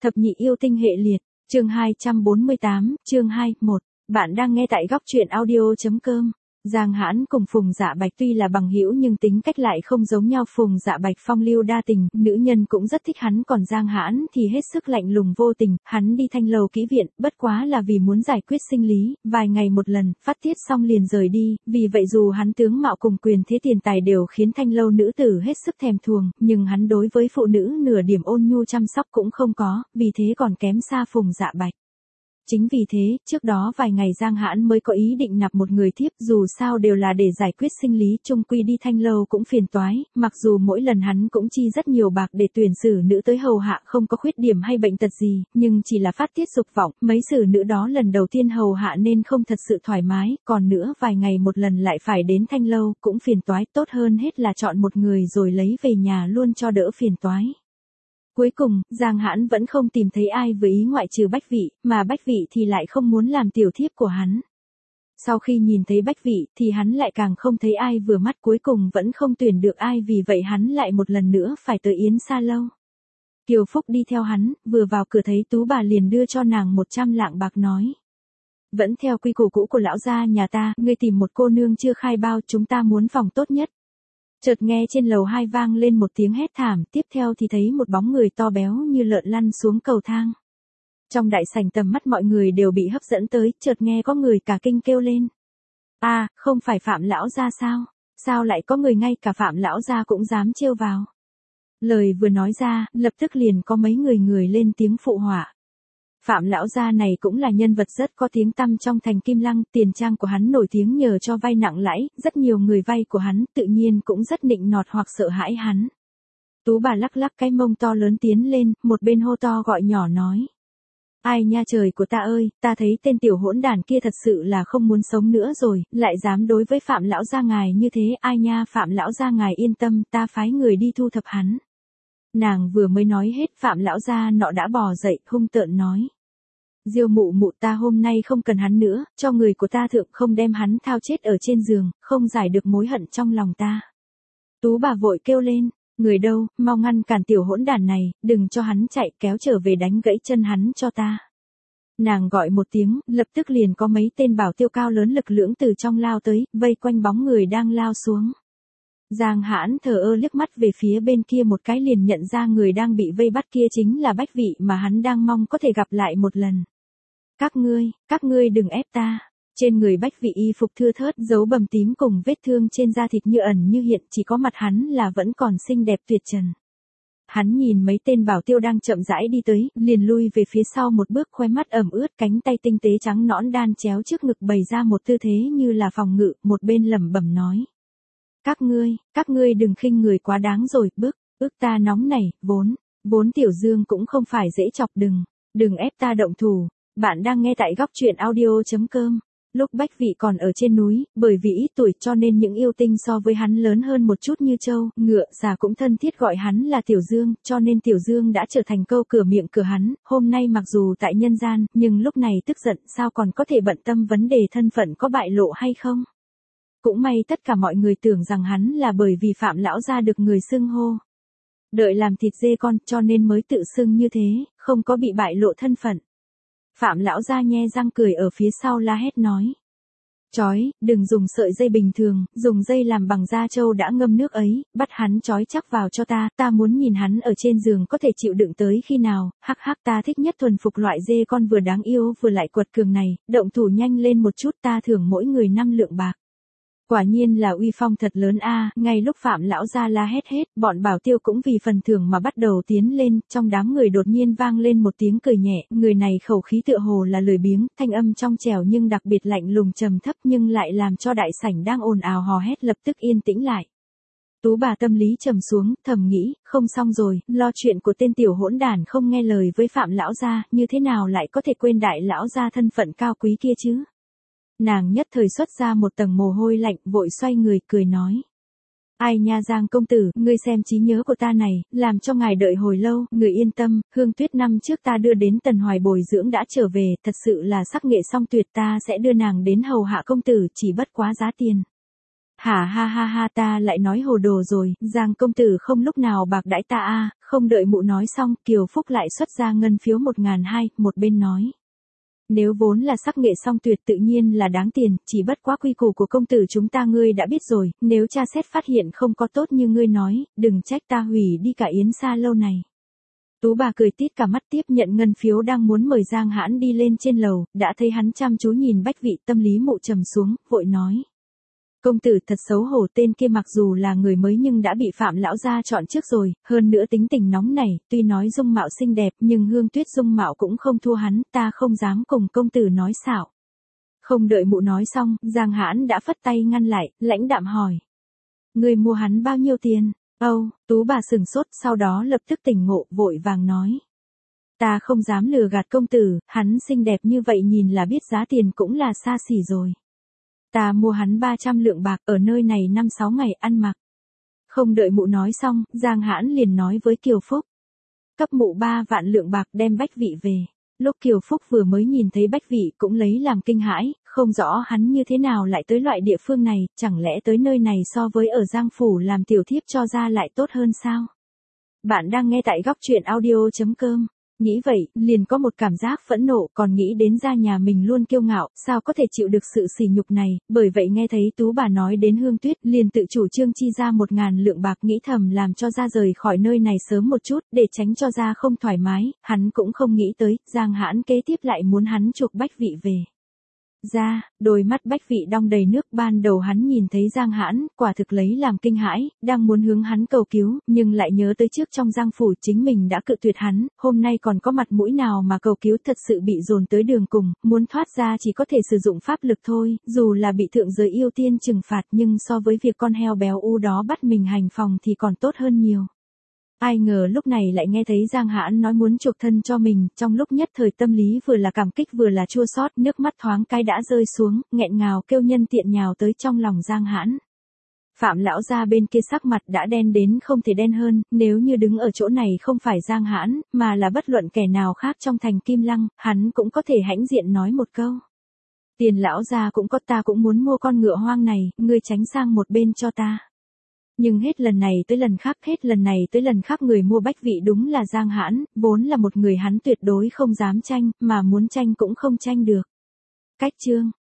Thập nhị yêu tinh hệ liệt, chương 248, chương 2, 1. Bạn đang nghe tại góc truyện audio.com. Giang Hãn cùng Phùng Dạ Bạch tuy là bằng hữu nhưng tính cách lại không giống nhau. Phùng Dạ Bạch phong lưu đa tình, nữ nhân cũng rất thích hắn, còn Giang Hãn thì hết sức lạnh lùng vô tình. Hắn đi Thanh Lâu kỹ viện, bất quá là vì muốn giải quyết sinh lý, vài ngày một lần, phát tiết xong liền rời đi. Vì vậy dù hắn tướng mạo cùng quyền thế tiền tài đều khiến Thanh Lâu nữ tử hết sức thèm thuồng, nhưng hắn đối với phụ nữ nửa điểm ôn nhu chăm sóc cũng không có, vì thế còn kém xa Phùng Dạ Bạch. Chính vì thế, trước đó vài ngày Giang Hãn mới có ý định nạp một người thiếp, dù sao đều là để giải quyết sinh lý, chung quy đi Thanh Lâu cũng phiền toái, mặc dù mỗi lần hắn cũng chi rất nhiều bạc để tuyển xử nữ tới hầu hạ không có khuyết điểm hay bệnh tật gì, nhưng chỉ là phát tiết dục vọng, mấy xử nữ đó lần đầu tiên hầu hạ nên không thật sự thoải mái, còn nữa vài ngày một lần lại phải đến Thanh Lâu cũng phiền toái, tốt hơn hết là chọn một người rồi lấy về nhà luôn cho đỡ phiền toái. Cuối cùng, Giang Hãn vẫn không tìm thấy ai với ý ngoại trừ Bách Vị, mà Bách Vị thì lại không muốn làm tiểu thiếp của hắn. Sau khi nhìn thấy Bách Vị thì hắn lại càng không thấy ai vừa mắt, cuối cùng vẫn không tuyển được ai, vì vậy hắn lại một lần nữa phải tới Yến Sa Lâu. Kiều Phúc đi theo hắn, vừa vào cửa thấy Tú bà liền đưa cho nàng 100 lạng bạc nói. Vẫn theo quy củ cũ của lão gia nhà ta, ngươi tìm một cô nương chưa khai bao, chúng ta muốn phòng tốt nhất. Chợt nghe trên lầu 2 vang lên một tiếng hét thảm, tiếp theo thì thấy một bóng người to béo như lợn lăn xuống cầu thang. Trong đại sảnh tầm mắt mọi người đều bị hấp dẫn tới, chợt nghe có người cả kinh kêu lên. À, không phải Phạm lão gia sao? Sao lại có người ngay cả Phạm lão gia cũng dám trêu vào? Lời vừa nói ra, lập tức liền có mấy người lên tiếng phụ họa. Phạm lão gia này cũng là nhân vật rất có tiếng tăm trong thành Kim Lăng, tiền trang của hắn nổi tiếng nhờ cho vay nặng lãi, rất nhiều người vay của hắn tự nhiên cũng rất nịnh nọt hoặc sợ hãi hắn. Tú bà lắc lắc cái mông to lớn tiến lên, một bên hô to gọi nhỏ nói. Ai nha trời của ta ơi, ta thấy tên tiểu hỗn đản kia thật sự là không muốn sống nữa rồi, lại dám đối với Phạm lão gia ngài như thế, ai nha Phạm lão gia ngài yên tâm, ta phái người đi thu thập hắn. Nàng vừa mới nói hết, Phạm lão gia nọ đã bò dậy, hung tợn nói. Diêu mụ mụ, ta hôm nay không cần hắn nữa, cho người của ta thượng, không đem hắn thao chết ở trên giường, không giải được mối hận trong lòng ta. Tú bà vội kêu lên, người đâu, mau ngăn cản tiểu hỗn đản này, đừng cho hắn chạy, kéo trở về đánh gãy chân hắn cho ta. Nàng gọi một tiếng, lập tức liền có mấy tên bảo tiêu cao lớn lực lưỡng từ trong lao tới, vây quanh bóng người đang lao xuống. Giang Hãn thờ ơ liếc mắt về phía bên kia một cái liền nhận ra người đang bị vây bắt kia chính là Bách Vị mà hắn đang mong có thể gặp lại một lần. Các ngươi đừng ép ta. Trên người Bách Vị y phục thưa thớt, dấu bầm tím cùng vết thương trên da thịt như ẩn như hiện, chỉ có mặt hắn là vẫn còn xinh đẹp tuyệt trần. Hắn nhìn mấy tên bảo tiêu đang chậm rãi đi tới, liền lui về phía sau một bước, khóe mắt ẩm ướt, cánh tay tinh tế trắng nõn đan chéo trước ngực bày ra một tư thế như là phòng ngự, một bên lẩm bẩm nói. Các ngươi đừng khinh người quá đáng rồi, ức ta nóng này, vốn Tiểu Dương cũng không phải dễ chọc, đừng ép ta động thủ. Bạn đang nghe tại góc truyện audio.com. Lúc Bách Vị còn ở trên núi, bởi vì ít tuổi cho nên những yêu tinh so với hắn lớn hơn một chút như trâu, ngựa, già cũng thân thiết gọi hắn là Tiểu Dương, cho nên Tiểu Dương đã trở thành câu cửa miệng của hắn. Hôm nay mặc dù tại nhân gian, nhưng lúc này tức giận sao còn có thể bận tâm vấn đề thân phận có bại lộ hay không. Cũng may tất cả mọi người tưởng rằng hắn là bởi vì Phạm lão gia được người xưng hô. Đợi làm thịt dê con cho nên mới tự xưng như thế, không có bị bại lộ thân phận. Phạm lão gia nhe răng cười ở phía sau la hét nói. Chói, đừng dùng sợi dây bình thường, dùng dây làm bằng da trâu đã ngâm nước ấy, bắt hắn chói chắc vào cho ta muốn nhìn hắn ở trên giường có thể chịu đựng tới khi nào, hắc hắc ta thích nhất thuần phục loại dê con vừa đáng yêu vừa lại quật cường này, động thủ nhanh lên một chút ta thưởng mỗi người 5 lượng bạc. Quả nhiên là uy phong thật lớn a. Ngay lúc Phạm lão gia la hét hết, bọn bảo tiêu cũng vì phần thưởng mà bắt đầu tiến lên, trong đám người đột nhiên vang lên một tiếng cười nhẹ, người này khẩu khí tựa hồ là lười biếng, thanh âm trong trẻo nhưng đặc biệt lạnh lùng trầm thấp nhưng lại làm cho đại sảnh đang ồn ào hò hét lập tức yên tĩnh lại. Tú bà tâm lý trầm xuống, thầm nghĩ, không xong rồi, lo chuyện của tên tiểu hỗn đản không nghe lời với Phạm lão gia, như thế nào lại có thể quên đại lão gia thân phận cao quý kia chứ? Nàng nhất thời xuất ra một tầng mồ hôi lạnh, vội xoay người cười nói. Ai nha Giang công tử, ngươi xem trí nhớ của ta này, làm cho ngài đợi hồi lâu, người yên tâm, Hương Tuyết năm trước ta đưa đến Tần Hoài bồi dưỡng đã trở về, thật sự là sắc nghệ song tuyệt, ta sẽ đưa nàng đến hầu hạ công tử, chỉ bất quá giá tiền. Hả ha ha ha, ta lại nói hồ đồ rồi, Giang công tử không lúc nào bạc đãi ta a. Không đợi mụ nói xong, Kiều Phúc lại xuất ra ngân phiếu 1.200, một bên nói. Nếu vốn là sắc nghệ song tuyệt tự nhiên là đáng tiền, chỉ bất quá quy củ của công tử chúng ta ngươi đã biết rồi, nếu tra xét phát hiện không có tốt như ngươi nói, đừng trách ta hủy đi cả yến sa lâu này. Tú bà cười tít cả mắt tiếp nhận ngân phiếu đang muốn mời Giang Hãn đi lên trên lầu, đã thấy hắn chăm chú nhìn Bách Vị, tâm lý mụ trầm xuống, vội nói. Công tử thật xấu hổ, tên kia mặc dù là người mới nhưng đã bị Phạm lão gia chọn trước rồi, hơn nữa tính tình nóng nảy, tuy nói dung mạo xinh đẹp nhưng Hương Tuyết dung mạo cũng không thua hắn, ta không dám cùng công tử nói xạo. Không đợi mụ nói xong, Giang Hãn đã phất tay ngăn lại, lãnh đạm hỏi. Người mua hắn bao nhiêu tiền? Tú bà sừng sốt, sau đó lập tức tỉnh ngộ, vội vàng nói. Ta không dám lừa gạt công tử, hắn xinh đẹp như vậy nhìn là biết giá tiền cũng là xa xỉ rồi. Ta mua hắn 300 lượng bạc, ở nơi này 5-6 ngày ăn mặc. Không đợi mụ nói xong, Giang Hãn liền nói với Kiều Phúc. Cấp mụ 3 vạn lượng bạc đem Bách Vị về. Lúc Kiều Phúc vừa mới nhìn thấy Bách Vị cũng lấy làm kinh hãi, không rõ hắn như thế nào lại tới loại địa phương này, chẳng lẽ tới nơi này so với ở Giang Phủ làm tiểu thiếp cho ra lại tốt hơn sao? Bạn đang nghe tại góc truyện audio.com. Nghĩ vậy, liền có một cảm giác phẫn nộ, còn nghĩ đến gia nhà mình luôn kiêu ngạo, sao có thể chịu được sự sỉ nhục này, bởi vậy nghe thấy Tú bà nói đến Hương Tuyết, liền tự chủ trương chi ra 1.000 lượng bạc, nghĩ thầm làm cho ra rời khỏi nơi này sớm một chút, để tránh cho ra không thoải mái, hắn cũng không nghĩ tới, Giang Hãn kế tiếp lại muốn hắn chuộc Bách Vị về. Đôi mắt Bách Vị đong đầy nước, ban đầu hắn nhìn thấy Giang Hãn, quả thực lấy làm kinh hãi, đang muốn hướng hắn cầu cứu, nhưng lại nhớ tới trước trong Giang Phủ chính mình đã cự tuyệt hắn, hôm nay còn có mặt mũi nào mà cầu cứu, thật sự bị dồn tới đường cùng, muốn thoát ra chỉ có thể sử dụng pháp lực thôi, dù là bị thượng giới yêu tiên trừng phạt nhưng so với việc con heo béo u đó bắt mình hành phòng thì còn tốt hơn nhiều. Ai ngờ lúc này lại nghe thấy Giang Hãn nói muốn chuộc thân cho mình, trong lúc nhất thời tâm lý vừa là cảm kích vừa là chua xót, nước mắt thoáng cái đã rơi xuống, nghẹn ngào kêu nhân tiện nhào tới trong lòng Giang Hãn. Phạm lão gia bên kia sắc mặt đã đen đến không thể đen hơn, nếu như đứng ở chỗ này không phải Giang Hãn, mà là bất luận kẻ nào khác trong thành Kim Lăng, hắn cũng có thể hãnh diện nói một câu. Tiền lão gia cũng có, ta cũng muốn mua con ngựa hoang này, ngươi tránh sang một bên cho ta. Nhưng hết lần này tới lần khác, người mua Bách Vị đúng là Giang Hãn, vốn là một người hắn tuyệt đối không dám tranh, mà muốn tranh cũng không tranh được. Cách chương